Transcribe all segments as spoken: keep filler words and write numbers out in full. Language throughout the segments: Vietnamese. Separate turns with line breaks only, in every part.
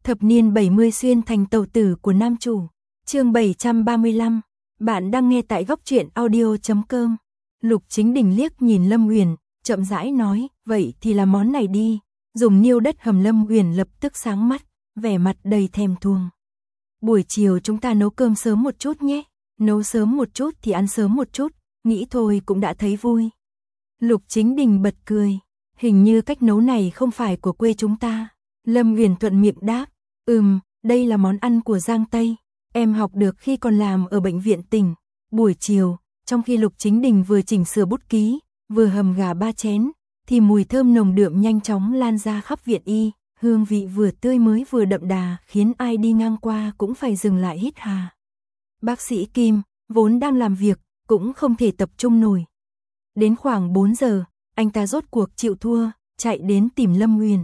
Thập niên bảy mươi xuyên thành tàu tử của nam chủ. Chương bảy trăm ba mươi lăm. Bạn đang nghe tại góc truyện audio chấm com. Lục Chính Đình liếc nhìn Lâm Uyển, chậm rãi nói, vậy thì làm món này đi. Dùng niêu đất hầm. Lâm Uyển lập tức sáng mắt, vẻ mặt đầy thèm thuồng. Buổi chiều chúng ta nấu cơm sớm một chút nhé. Nấu sớm một chút thì ăn sớm một chút, nghĩ thôi cũng đã thấy vui. Lục Chính Đình bật cười, hình như cách nấu này không phải của quê chúng ta. Lâm Uyển thuận miệng đáp, ừm, đây là món ăn của Giang Tây, em học được khi còn làm ở bệnh viện tỉnh. Buổi chiều, trong khi Lục Chính Đình vừa chỉnh sửa bút ký, vừa hầm gà ba chén, thì mùi thơm nồng đượm nhanh chóng lan ra khắp viện y, hương vị vừa tươi mới vừa đậm đà, khiến ai đi ngang qua cũng phải dừng lại hít hà. Bác sĩ Kim, vốn đang làm việc, cũng không thể tập trung nổi. Đến khoảng bốn giờ, anh ta rốt cuộc chịu thua, chạy đến tìm Lâm Uyển.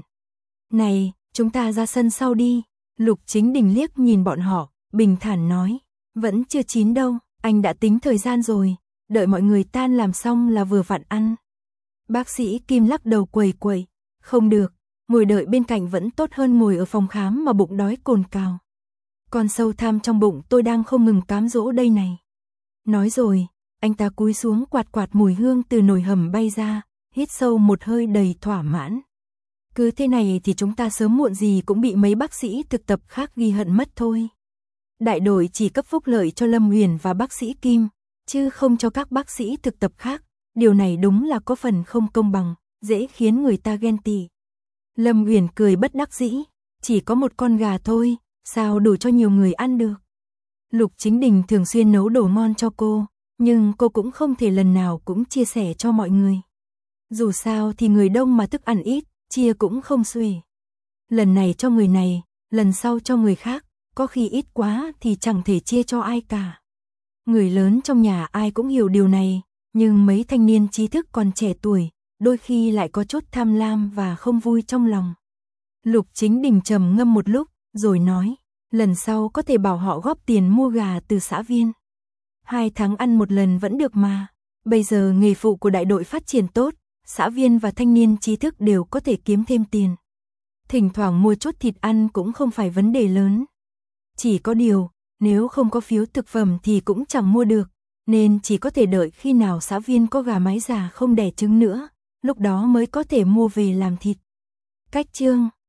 Này, chúng ta ra sân sau đi. Lục Chính Đình liếc nhìn bọn họ, bình thản nói, vẫn chưa chín đâu, anh đã tính thời gian rồi, đợi mọi người tan làm xong là vừa vặn ăn. Bác sĩ Kim lắc đầu quầy quầy, không được, ngồi đợi bên cạnh vẫn tốt hơn ngồi ở phòng khám mà bụng đói cồn cào. Con sâu tham trong bụng tôi đang không ngừng cám dỗ đây này. Nói rồi, anh ta cúi xuống quạt quạt mùi hương từ nồi hầm bay ra, hít sâu một hơi đầy thỏa mãn. Cứ thế này thì chúng ta sớm muộn gì cũng bị mấy bác sĩ thực tập khác ghi hận mất thôi. Đại đội chỉ cấp phúc lợi cho Lâm Uyển và bác sĩ Kim, chứ không cho các bác sĩ thực tập khác. Điều này đúng là có phần không công bằng, dễ khiến người ta ghen tị. Lâm Uyển cười bất đắc dĩ, chỉ có một con gà thôi, sao đủ cho nhiều người ăn được. Lục Chính Đình thường xuyên nấu đồ ngon cho cô, nhưng cô cũng không thể lần nào cũng chia sẻ cho mọi người. Dù sao thì người đông mà thức ăn ít, chia cũng không xuể. Lần này cho người này, lần sau cho người khác, có khi ít quá thì chẳng thể chia cho ai cả. Người lớn trong nhà ai cũng hiểu điều này, nhưng mấy thanh niên trí thức còn trẻ tuổi, đôi khi lại có chút tham lam và không vui trong lòng. Lục Chính Đình trầm ngâm một lúc, rồi nói, lần sau có thể bảo họ góp tiền mua gà từ xã viên. Hai tháng ăn một lần vẫn được mà. Bây giờ nghề phụ của đại đội phát triển tốt, xã viên và thanh niên trí thức đều có thể kiếm thêm tiền. Thỉnh thoảng mua chút thịt ăn cũng không phải vấn đề lớn. Chỉ có điều, nếu không có phiếu thực phẩm thì cũng chẳng mua được, nên chỉ có thể đợi khi nào xã viên có gà mái già không đẻ trứng nữa, lúc đó mới có thể mua về làm thịt. Cách chương